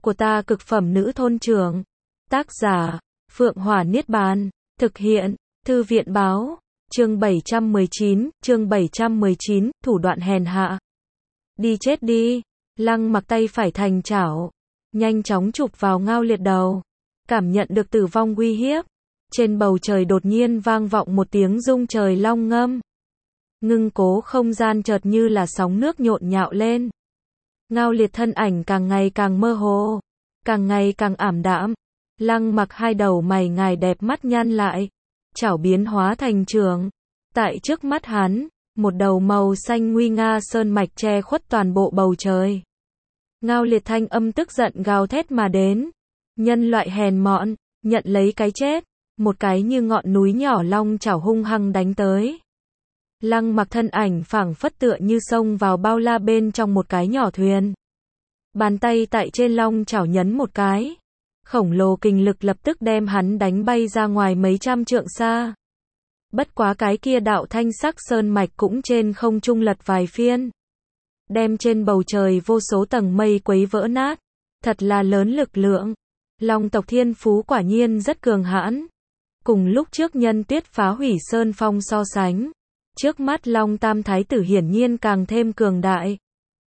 của ta cực phẩm nữ thôn trưởng. Tác giả, Phượng Hỏa Niết Bàn. Thực hiện, Thư viện báo. Chương 719, thủ đoạn hèn hạ. Đi chết đi. Lăng Mặc tay phải thành chảo, nhanh chóng chụp vào Ngao Liệt đầu. Cảm nhận được tử vong uy hiếp, trên bầu trời đột nhiên vang vọng một tiếng rung trời long ngâm. Ngưng cố không gian chợt như là sóng nước nhộn nhạo lên. Ngao Liệt thân ảnh càng ngày càng mơ hồ, càng ngày càng ảm đạm. Lăng Mặc hai đầu mày ngài đẹp mắt nhăn lại, chảo biến hóa thành trường. Tại trước mắt hắn, một đầu màu xanh nguy nga sơn mạch che khuất toàn bộ bầu trời. Ngao Liệt thanh âm tức giận gào thét mà đến. Nhân loại hèn mọn, nhận lấy cái chết. Một cái như ngọn núi nhỏ long chảo hung hăng đánh tới. Lăng Mặc thân ảnh phảng phất tựa như xông vào bao la bên trong một cái nhỏ thuyền. Bàn tay tại trên long chảo nhấn một cái. Khổng lồ kình lực lập tức đem hắn đánh bay ra ngoài mấy trăm trượng xa. Bất quá cái kia đạo thanh sắc sơn mạch cũng trên không trung lật vài phiên. Đem trên bầu trời vô số tầng mây quấy vỡ nát. Thật là lớn lực lượng. Long tộc thiên phú quả nhiên rất cường hãn. Cùng lúc trước Nhân Tuyết phá hủy sơn phong so sánh, trước mắt Long Tam Thái tử hiển nhiên càng thêm cường đại.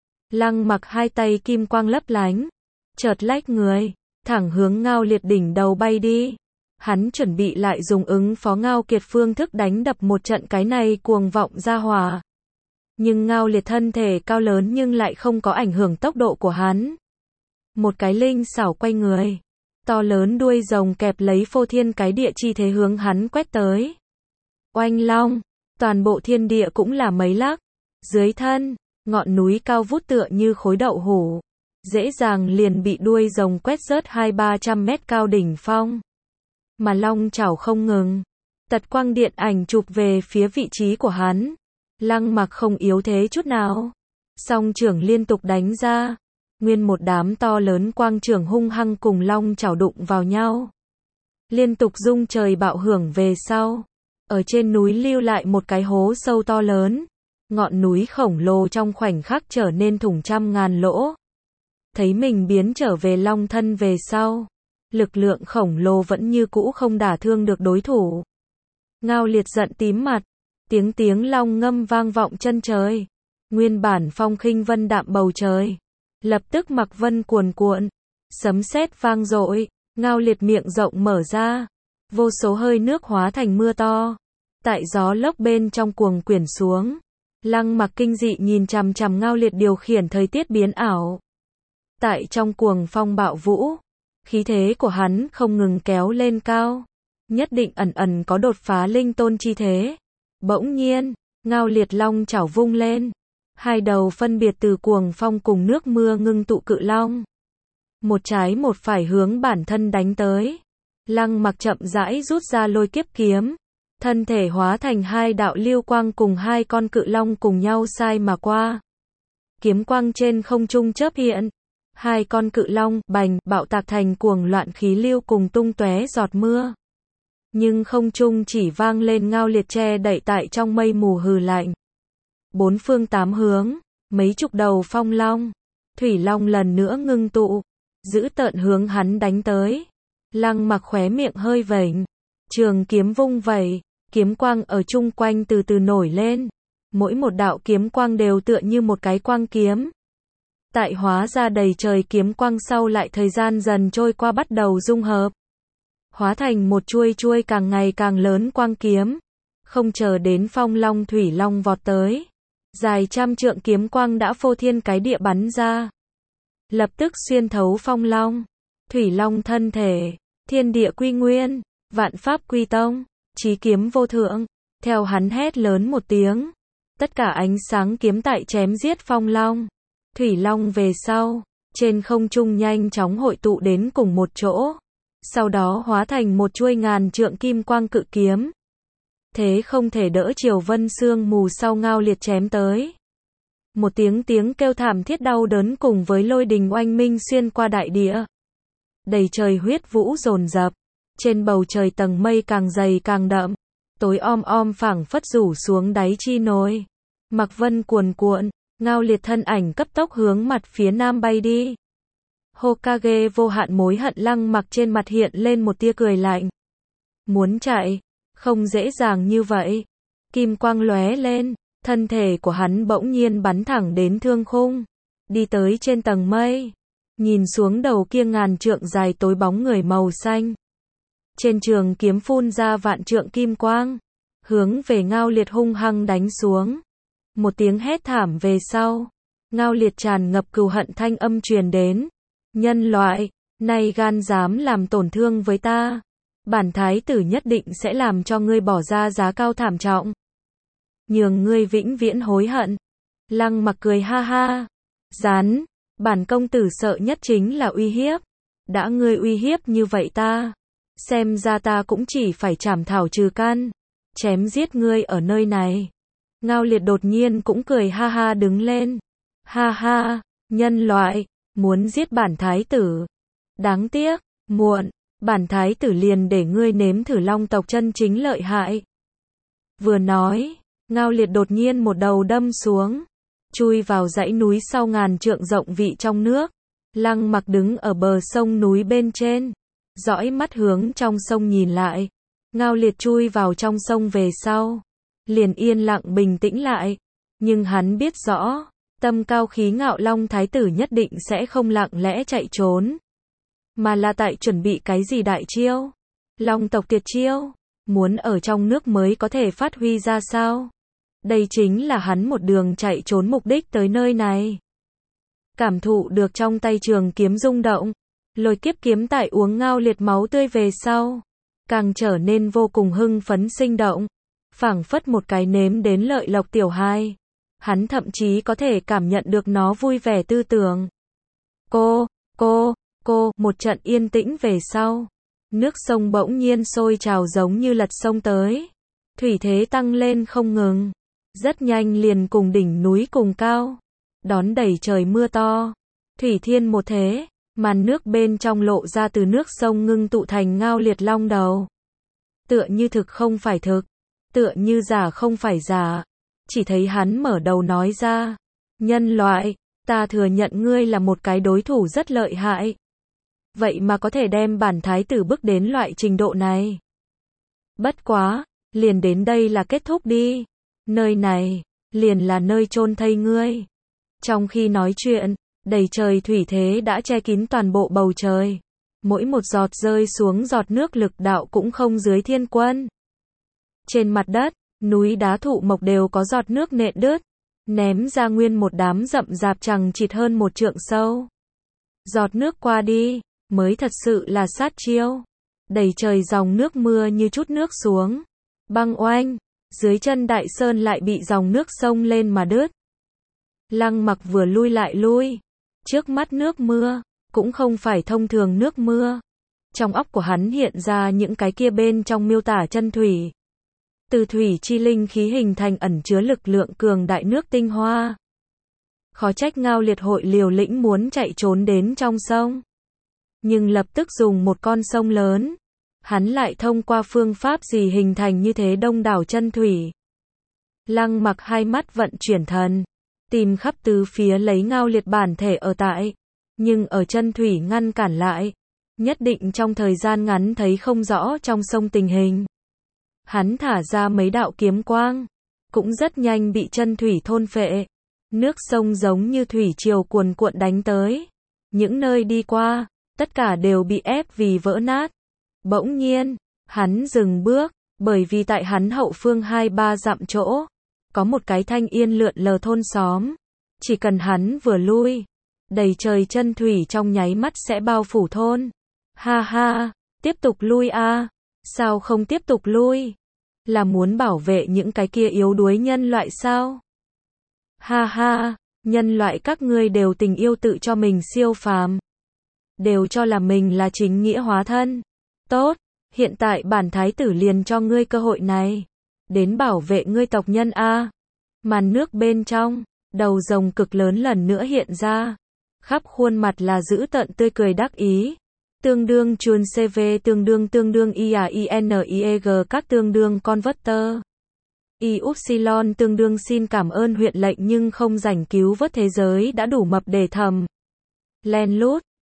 Lăng Mặc hai tay kim quang lấp lánh, chợt lách người, thẳng hướng Ngao Liệt đỉnh đầu bay đi. Hắn chuẩn bị lại dùng ứng phó Ngao Kiệt phương thức đánh đập một trận cái này cuồng vọng ra hỏa. Nhưng Ngao Liệt thân thể cao lớn nhưng lại không có ảnh hưởng tốc độ của hắn. Một cái linh xảo quay người, to lớn đuôi rồng kẹp lấy phô thiên cái địa chi thế hướng hắn quét tới. Oanh long, toàn bộ thiên địa cũng là mấy lắc. Dưới thân, ngọn núi cao vút tựa như khối đậu hũ, dễ dàng liền bị đuôi rồng quét rớt 200-300 mét cao đỉnh phong. Mà long chảo không ngừng, tật quang điện ảnh chụp về phía vị trí của hắn. Lăng Mặc không yếu thế chút nào, song trưởng liên tục đánh ra. Nguyên một đám to lớn quang trưởng hung hăng cùng long chảo đụng vào nhau. Liên tục rung trời bạo hưởng về sau. Ở trên núi lưu lại một cái hố sâu to lớn. Ngọn núi khổng lồ trong khoảnh khắc trở nên thủng trăm ngàn lỗ. Thấy mình biến trở về long thân về sau. Lực lượng khổng lồ vẫn như cũ không đả thương được đối thủ. Ngao Liệt giận tím mặt. Tiếng long ngâm vang vọng chân trời. Nguyên bản phong khinh vân đạm bầu trời. Lập tức mặc vân cuồn cuộn, sấm sét vang dội, Ngao Liệt miệng rộng mở ra, vô số hơi nước hóa thành mưa to, tại gió lốc bên trong cuồng quyển xuống. Lăng Mặc kinh dị nhìn chằm chằm Ngao Liệt điều khiển thời tiết biến ảo. Tại trong cuồng phong bạo vũ, khí thế của hắn không ngừng kéo lên cao, nhất định ẩn ẩn có đột phá linh tôn chi thế. Bỗng nhiên, Ngao Liệt long chảo vung lên. Hai đầu phân biệt từ cuồng phong cùng nước mưa ngưng tụ cự long. Một trái một phải hướng bản thân đánh tới. Lăng Mặc chậm rãi rút ra lôi kiếp kiếm. Thân thể hóa thành hai đạo lưu quang cùng hai con cự long cùng nhau sai mà qua. Kiếm quang trên không trung chớp hiện. Hai con cự long bành bạo tạc thành cuồng loạn khí lưu cùng tung tóe giọt mưa. Nhưng không trung chỉ vang lên Ngao Liệt che đậy tại trong mây mù hừ lạnh. Bốn phương tám hướng, mấy chục đầu phong long, thủy long lần nữa ngưng tụ, giữ tợn hướng hắn đánh tới. Lăng Mặc khóe miệng hơi vểnh, trường kiếm vung vẩy, kiếm quang ở chung quanh từ từ nổi lên. Mỗi một đạo kiếm quang đều tựa như một cái quang kiếm. Tại hóa ra đầy trời kiếm quang sau lại thời gian dần trôi qua bắt đầu dung hợp. Hóa thành một chuôi càng ngày càng lớn quang kiếm. Không chờ đến phong long thủy long vọt tới. Dài trăm trượng kiếm quang đã phô thiên cái địa bắn ra. Lập tức xuyên thấu phong long, thủy long thân thể, thiên địa quy nguyên, vạn pháp quy tông, chí kiếm vô thượng. Theo hắn hét lớn một tiếng, tất cả ánh sáng kiếm tại chém giết phong long, thủy long về sau, trên không trung nhanh chóng hội tụ đến cùng một chỗ. Sau đó hóa thành một chuôi ngàn trượng kim quang cự kiếm. Thế không thể đỡ chiều vân sương mù sau Ngao Liệt chém tới. Một tiếng kêu thảm thiết đau đớn cùng với lôi đình oanh minh xuyên qua đại địa. Đầy trời huyết vũ dồn dập, trên bầu trời tầng mây càng dày càng đậm, tối om phảng phất rủ xuống đáy chi nồi. Mặc vân cuồn cuộn, Ngao Liệt thân ảnh cấp tốc hướng mặt phía nam bay đi. Hokage vô hạn mối hận. Lăng Mặc trên mặt hiện lên một tia cười lạnh. Muốn chạy, không dễ dàng như vậy. Kim quang lóe lên, thân thể của hắn bỗng nhiên bắn thẳng đến thương khung, đi tới trên tầng mây, nhìn xuống đầu kia ngàn trượng dài tối bóng người màu xanh. Trên trường kiếm phun ra vạn trượng kim quang, hướng về Ngao Liệt hung hăng đánh xuống. Một tiếng hét thảm về sau, Ngao Liệt tràn ngập cừu hận thanh âm truyền đến. Nhân loại, nay gan dám làm tổn thương với ta, bản thái tử nhất định sẽ làm cho ngươi bỏ ra giá cao thảm trọng, nhường ngươi vĩnh viễn hối hận. Lăng Mặc cười ha ha. Rán, bản công tử sợ nhất chính là uy hiếp. Đã ngươi uy hiếp như vậy ta, xem ra ta cũng chỉ phải trảm thảo trừ căn, chém giết ngươi ở nơi này. Ngao Liệt đột nhiên cũng cười ha ha đứng lên. Ha ha, nhân loại, muốn giết bản thái tử. Đáng tiếc, muộn, bản thái tử liền để ngươi nếm thử long tộc chân chính lợi hại. Vừa nói, Ngao Liệt đột nhiên một đầu đâm xuống, chui vào dãy núi sau ngàn trượng rộng vị trong nước. Lăng Mặc đứng ở bờ sông núi bên trên, dõi mắt hướng trong sông nhìn lại. Ngao Liệt chui vào trong sông về sau, liền yên lặng bình tĩnh lại. Nhưng hắn biết rõ, tâm cao khí ngạo Long Thái tử nhất định sẽ không lặng lẽ chạy trốn, mà là tại chuẩn bị cái gì đại chiêu. Long tộc tuyệt chiêu, muốn ở trong nước mới có thể phát huy ra sao. Đây chính là hắn một đường chạy trốn mục đích tới nơi này. Cảm thụ được trong tay trường kiếm rung động, lôi kiếp kiếm tại uống Ngao Liệt máu tươi về sau, càng trở nên vô cùng hưng phấn sinh động, phảng phất một cái nếm đến lợi lộc tiểu hài. Hắn thậm chí có thể cảm nhận được nó vui vẻ tư tưởng. Một trận yên tĩnh về sau, nước sông bỗng nhiên sôi trào giống như lật sông tới. Thủy thế tăng lên không ngừng, rất nhanh liền cùng đỉnh núi cùng cao, đón đẩy trời mưa to. Thủy thiên một thế, màn nước bên trong lộ ra từ nước sông ngưng tụ thành Ngao Liệt long đầu. Tựa như thực không phải thực, tựa như giả không phải giả. Chỉ thấy hắn mở đầu nói ra, nhân loại, ta thừa nhận ngươi là một cái đối thủ rất lợi hại. Vậy mà có thể đem bản thái tử bước đến loại trình độ này. Bất quá, liền đến đây là kết thúc đi. Nơi này, liền là nơi chôn thây ngươi. Trong khi nói chuyện, đầy trời thủy thế đã che kín toàn bộ bầu trời. Mỗi một giọt rơi xuống giọt nước lực đạo cũng không dưới thiên quân. Trên mặt đất, núi đá thụ mộc đều có giọt nước nện đứt, ném ra nguyên một đám rậm rạp chằng chịt hơn một trượng sâu. Giọt nước qua đi, mới thật sự là sát chiêu. Đầy trời dòng nước mưa như chút nước xuống. Băng oanh, dưới chân Đại Sơn lại bị dòng nước sông lên mà đứt. Lăng Mặc vừa lui lại lui. Trước mắt nước mưa, cũng không phải thông thường nước mưa. Trong óc của hắn hiện ra những cái kia bên trong miêu tả chân thủy. Từ thủy chi linh khí hình thành ẩn chứa lực lượng cường đại nước tinh hoa. Khó trách Ngao Liệt hội liều lĩnh muốn chạy trốn đến trong sông. Nhưng lập tức dùng một con sông lớn, hắn lại thông qua phương pháp gì hình thành như thế đông đảo chân thủy. Lăng Mặc hai mắt vận chuyển thần, tìm khắp tứ phía lấy Ngao Liệt bản thể ở tại, nhưng ở chân thủy ngăn cản lại, nhất định trong thời gian ngắn thấy không rõ trong sông tình hình. Hắn thả ra mấy đạo kiếm quang, cũng rất nhanh bị chân thủy thôn phệ. Nước sông giống như thủy triều cuồn cuộn đánh tới. Những nơi đi qua, tất cả đều bị ép vì vỡ nát. Bỗng nhiên, hắn dừng bước, bởi vì tại hắn hậu phương 2-3 dặm chỗ, có một cái thanh yên lượn lờ thôn xóm. Chỉ cần hắn vừa lui, đầy trời chân thủy trong nháy mắt sẽ bao phủ thôn. Ha ha, tiếp tục lui a. Sao không tiếp tục lui? Là muốn bảo vệ những cái kia yếu đuối nhân loại sao? Ha ha, nhân loại các ngươi đều tình yêu tự cho mình siêu phàm. Đều cho là mình là chính nghĩa hóa thân. Tốt, hiện tại bản thái tử liền cho ngươi cơ hội này. Đến bảo vệ ngươi tộc nhân a. Màn nước bên trong, đầu rồng cực lớn lần nữa hiện ra. Khắp khuôn mặt là dữ tợn tươi cười đắc ý. Tương đương chuồn CV tương đương IAINIEG các tương đương converter. Ypsilon tương đương xin cảm ơn huyện lệnh nhưng không rảnh cứu vớt thế giới đã đủ mập để thầm. Len lút,